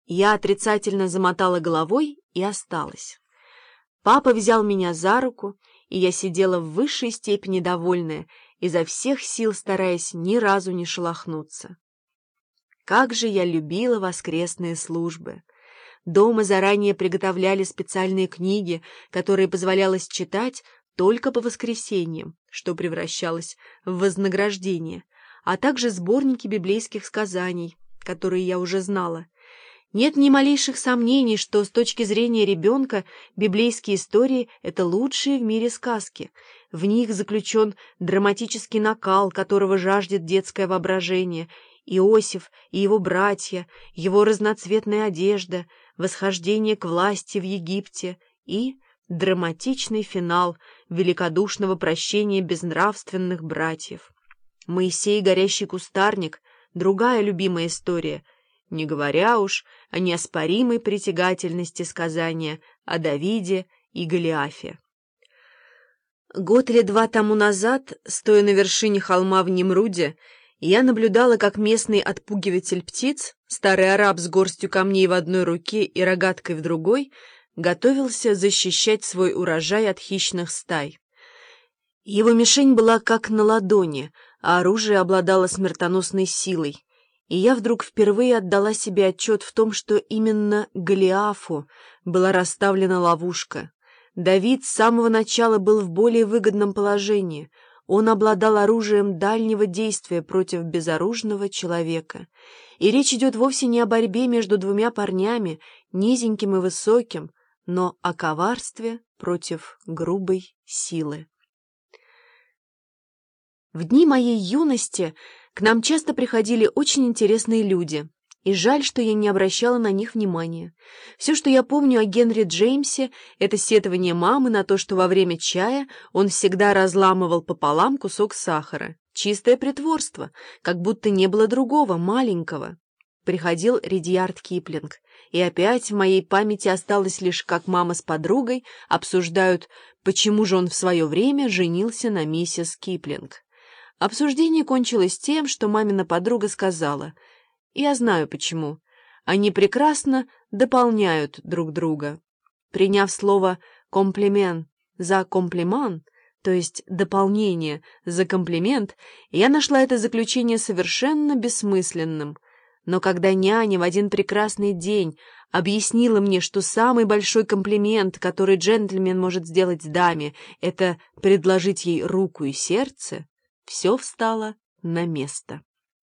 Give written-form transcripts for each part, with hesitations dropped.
Я отрицательно замотала головой и осталась. Папа взял меня за руку, и я сидела в высшей степени довольная, изо всех сил стараясь ни разу не шелохнуться. Как же я любила воскресные службы! Дома заранее приготовляли специальные книги, которые позволялось читать только по воскресеньям, что превращалось в вознаграждение, а также сборники библейских сказаний, которые я уже знала. Нет ни малейших сомнений, что с точки зрения ребенка библейские истории — это лучшие в мире сказки. В них заключен драматический накал, которого жаждет детское воображение, Иосиф и его братья, его разноцветная одежда, восхождение к власти в Египте и драматичный финал великодушного прощения безнравственных братьев. Моисей, горящий кустарник — другая любимая история, не говоря уж о неоспоримой притягательности сказания о Давиде и Голиафе. Год или два тому назад, стоя на вершине холма в Немруде, я наблюдала, как местный отпугиватель птиц, старый араб с горстью камней в одной руке и рогаткой в другой, готовился защищать свой урожай от хищных стай. Его мишень была как на ладони, а оружие обладало смертоносной силой, и я вдруг впервые отдала себе отчет в том, что именно Голиафу была расставлена ловушка. Давид с самого начала был в более выгодном положении. Он обладал оружием дальнего действия против безоружного человека. И речь идет вовсе не о борьбе между двумя парнями, низеньким и высоким, но о коварстве против грубой силы. В дни моей юности к нам часто приходили очень интересные люди, и жаль, что я не обращала на них внимания. Все, что я помню о Генри Джеймсе, это сетование мамы на то, что во время чая он всегда разламывал пополам кусок сахара. Чистое притворство, как будто не было другого, маленького. Приходил Ридьярд Киплинг, и опять в моей памяти осталось лишь, как мама с подругой обсуждают, почему же он в свое время женился на миссис Киплинг. Обсуждение кончилось тем, что мамина подруга сказала: «Я знаю почему. Они прекрасно дополняют друг друга». Приняв слово «комплимент» за комплимент, то есть дополнение за комплимент, я нашла это заключение совершенно бессмысленным. Но когда няня в один прекрасный день объяснила мне, что самый большой комплимент, который джентльмен может сделать даме, это предложить ей руку и сердце, все встало на место.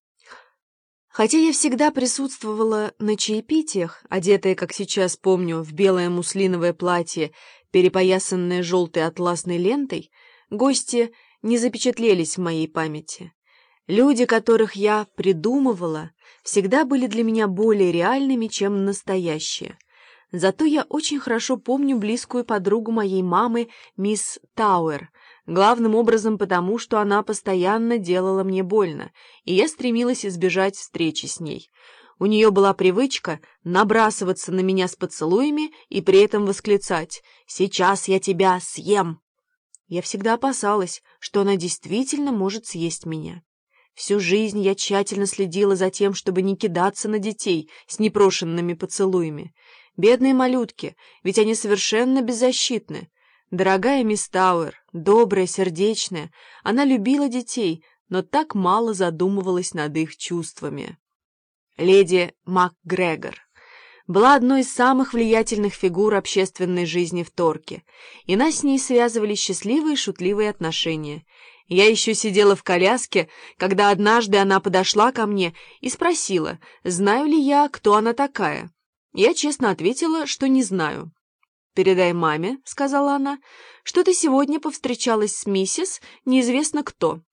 Хотя я всегда присутствовала на чаепитиях, одетая, как сейчас помню, в белое муслиновое платье, перепоясанное желтой атласной лентой, гости не запечатлелись в моей памяти. Люди, которых я придумывала, всегда были для меня более реальными, чем настоящие. Зато я очень хорошо помню близкую подругу моей мамы, мисс Тауэр, главным образом потому, что она постоянно делала мне больно, и я стремилась избежать встречи с ней. У нее была привычка набрасываться на меня с поцелуями и при этом восклицать: «Сейчас я тебя съем!». Я всегда опасалась, что она действительно может съесть меня. Всю жизнь я тщательно следила за тем, чтобы не кидаться на детей с непрошенными поцелуями. Бедные малютки, ведь они совершенно беззащитны. Дорогая мисс Тауэр, добрая, сердечная, она любила детей, но так мало задумывалась над их чувствами. Леди МакГрегор была одной из самых влиятельных фигур общественной жизни в Торке, и нас с ней связывали счастливые шутливые отношения. Я еще сидела в коляске, когда однажды она подошла ко мне и спросила, знаю ли я, кто она такая. Я честно ответила, что не знаю. «Передай маме», — сказала она, — «что ты сегодня повстречалась с миссис неизвестно кто».